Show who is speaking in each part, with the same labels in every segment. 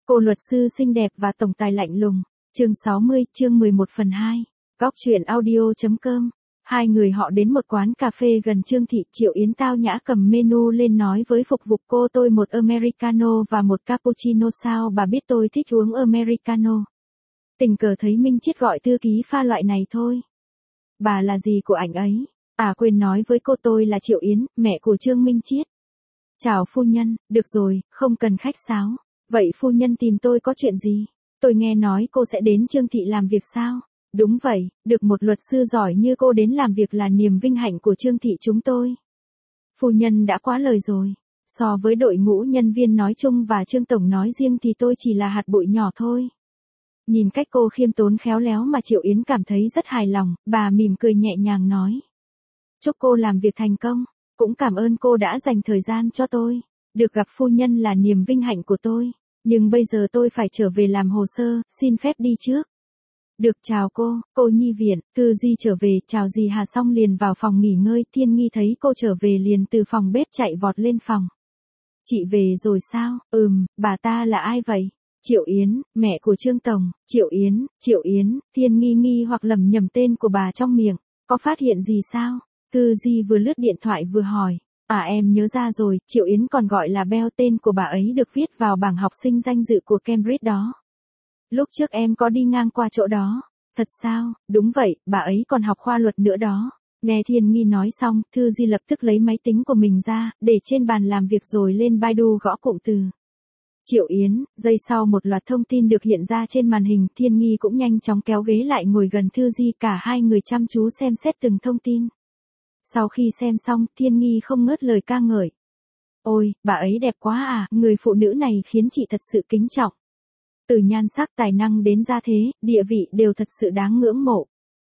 Speaker 1: Cô luật sư xinh đẹp và tổng tài lạnh lùng. Chương 60, chương 11/2. Góc truyện audio.com. Hai người họ đến một quán cà phê gần Trương Thị. Triệu Yến tao nhã cầm menu lên nói với phục vụ cô: tôi một Americano và một cappuccino. Sao bà biết tôi thích uống Americano? Tình cờ thấy Minh Chiết gọi thư ký pha loại này thôi. Bà là gì của ảnh ấy? À quên nói với cô, tôi là Triệu Yến, mẹ của Trương Minh Chiết. Chào phu nhân. Được rồi, không cần khách sáo. Vậy phu nhân tìm tôi có chuyện gì? Tôi nghe nói cô sẽ đến Trương Thị làm việc sao? Đúng vậy, được một luật sư giỏi như cô đến làm việc là niềm vinh hạnh của Trương Thị chúng tôi. Phu nhân đã quá lời rồi. So với đội ngũ nhân viên nói chung và Trương Tổng nói riêng thì tôi chỉ là hạt bụi nhỏ thôi. Nhìn cách cô khiêm tốn khéo léo mà Triệu Yến cảm thấy rất hài lòng, bà mỉm cười nhẹ nhàng nói. Chúc cô làm việc thành công, cũng cảm ơn cô đã dành thời gian cho tôi. Được gặp phu nhân là niềm vinh hạnh của tôi, nhưng bây giờ tôi phải trở về làm hồ sơ, xin phép đi trước. Được, chào cô Nhi Viện. Thư Di trở về, chào dì Hà xong liền vào phòng nghỉ ngơi. Thiên Nghi thấy cô trở về liền từ phòng bếp chạy vọt lên phòng. Chị về rồi sao? Bà ta là ai vậy? Triệu Yến, mẹ của Trương Tổng. Triệu Yến, Thiên Nghi nghi hoặc lầm nhầm tên của bà trong miệng. Có phát hiện gì sao? Thư Di vừa lướt điện thoại vừa hỏi. À em nhớ ra rồi, Triệu Yến còn gọi là Bell, tên của bà ấy được viết vào bảng học sinh danh dự của Cambridge đó. Lúc trước em có đi ngang qua chỗ đó. Thật sao? Đúng vậy, bà ấy còn học khoa luật nữa đó. Nghe Thiên Nghi nói xong, Thư Di lập tức lấy máy tính của mình ra, để trên bàn làm việc rồi lên Baidu gõ cụm từ. Triệu Yến, giây sau một loạt thông tin được hiện ra trên màn hình. Thiên Nghi cũng nhanh chóng kéo ghế lại ngồi gần Thư Di, cả hai người chăm chú xem xét từng thông tin. Sau khi xem xong, Thiên Nghi không ngớt lời ca ngợi. Ôi, bà ấy đẹp quá à, người phụ nữ này khiến chị thật sự kính trọng. Từ nhan sắc, tài năng đến gia thế, địa vị đều thật sự đáng ngưỡng mộ.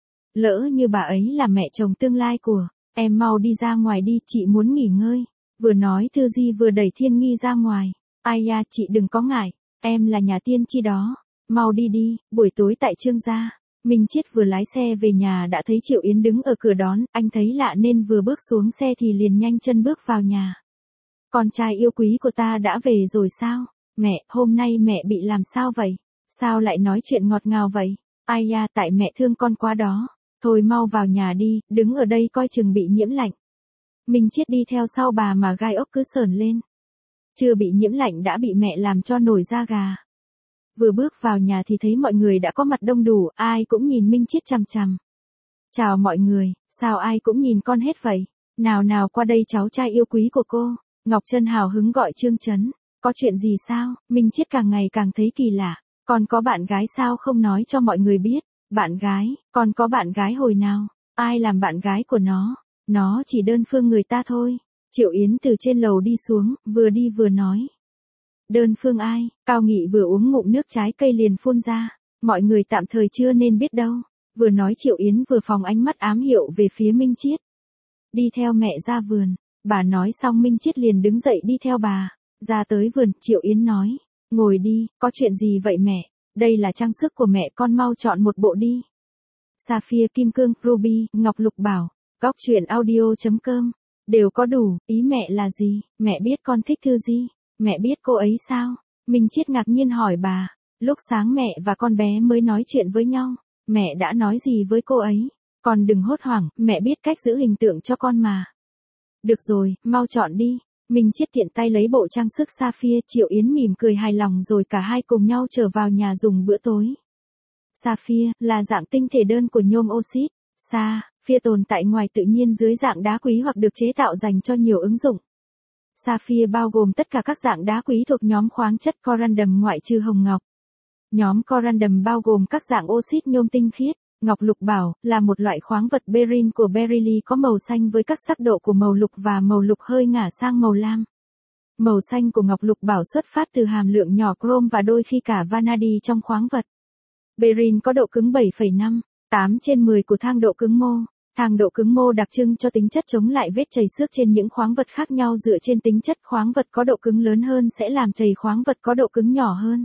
Speaker 1: Lỡ như bà ấy là mẹ chồng tương lai của, em mau đi ra ngoài đi, chị muốn nghỉ ngơi. Vừa nói Thư Di vừa đẩy Thiên Nghi ra ngoài. Ai da, chị đừng có ngại, em là nhà tiên tri đó. Mau đi đi, buổi tối tại Trương gia. Minh Chiết vừa lái xe về nhà đã thấy Triệu Yến đứng ở cửa đón, anh thấy lạ nên vừa bước xuống xe thì liền nhanh chân bước vào nhà. Con trai yêu quý của ta đã về rồi sao? Mẹ, hôm nay mẹ bị làm sao vậy? Sao lại nói chuyện ngọt ngào vậy? Ai da, tại mẹ thương con quá đó. Thôi mau vào nhà đi, đứng ở đây coi chừng bị nhiễm lạnh. Minh Chiết đi theo sau bà mà gai ốc cứ sởn lên. Chưa bị nhiễm lạnh đã bị mẹ làm cho nổi da gà. Vừa bước vào nhà thì thấy mọi người đã có mặt đông đủ, ai cũng nhìn Minh Chiết chằm chằm. Chào mọi người, sao ai cũng nhìn con hết vậy? Nào nào qua đây cháu trai yêu quý của cô. Ngọc Trân hào hứng gọi Trương Chấn. Có chuyện gì sao? Minh Chiết càng ngày càng thấy kỳ lạ. Con có bạn gái sao không nói cho mọi người biết? Bạn gái? Con có bạn gái hồi nào? Ai làm bạn gái của nó? Nó chỉ đơn phương người ta thôi. Triệu Yến từ trên lầu đi xuống, vừa đi vừa nói. Đơn phương ai? Cao Nghị vừa uống ngụm nước trái cây liền phun ra. Mọi người tạm thời chưa nên biết đâu. Vừa nói Triệu Yến vừa phóng ánh mắt ám hiệu về phía Minh Chiết. Đi theo mẹ ra vườn. Bà nói xong Minh Chiết liền đứng dậy đi theo bà. Ra tới vườn, Triệu Yến nói. Ngồi đi, có chuyện gì vậy mẹ? Đây là trang sức của mẹ, con mau chọn một bộ đi. Sapphire, kim cương, ruby, ngọc lục bảo. Góc truyện audio.com. Đều có đủ, ý mẹ là gì? Mẹ biết con thích Thư Di. Mẹ biết cô ấy sao? Minh Chiết ngạc nhiên hỏi bà. Lúc sáng mẹ và con bé mới nói chuyện với nhau. Mẹ đã nói gì với cô ấy? Con đừng hốt hoảng, mẹ biết cách giữ hình tượng cho con mà. Được rồi, mau chọn đi. Minh Chiết tiện tay lấy bộ trang sức Sapphire. Triệu Yến mỉm cười hài lòng rồi cả hai cùng nhau trở vào nhà dùng bữa tối. Sapphire là dạng tinh thể đơn của nhôm oxit. Sapphire tồn tại ngoài tự nhiên dưới dạng đá quý hoặc được chế tạo dành cho nhiều ứng dụng. Sapphire bao gồm tất cả các dạng đá quý thuộc nhóm khoáng chất corundum ngoại trừ hồng ngọc. Nhóm corundum bao gồm các dạng oxit nhôm tinh khiết. Ngọc lục bảo là một loại khoáng vật beryl của beryllium có màu xanh với các sắc độ của màu lục và màu lục hơi ngả sang màu lam. Màu xanh của ngọc lục bảo xuất phát từ hàm lượng nhỏ chrome và đôi khi cả vanadi trong khoáng vật. Beryl có độ cứng 7,5, 8/10 của thang độ cứng mô. Thang độ cứng mô đặc trưng cho tính chất chống lại vết chảy xước trên những khoáng vật khác nhau dựa trên tính chất. Khoáng vật có độ cứng lớn hơn sẽ làm chảy khoáng vật có độ cứng nhỏ hơn.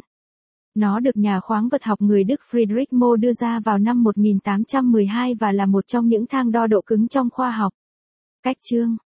Speaker 1: Nó được nhà khoáng vật học người Đức Friedrich Mohn đưa ra vào năm 1812 và là một trong những thang đo độ cứng trong khoa học. Cách chương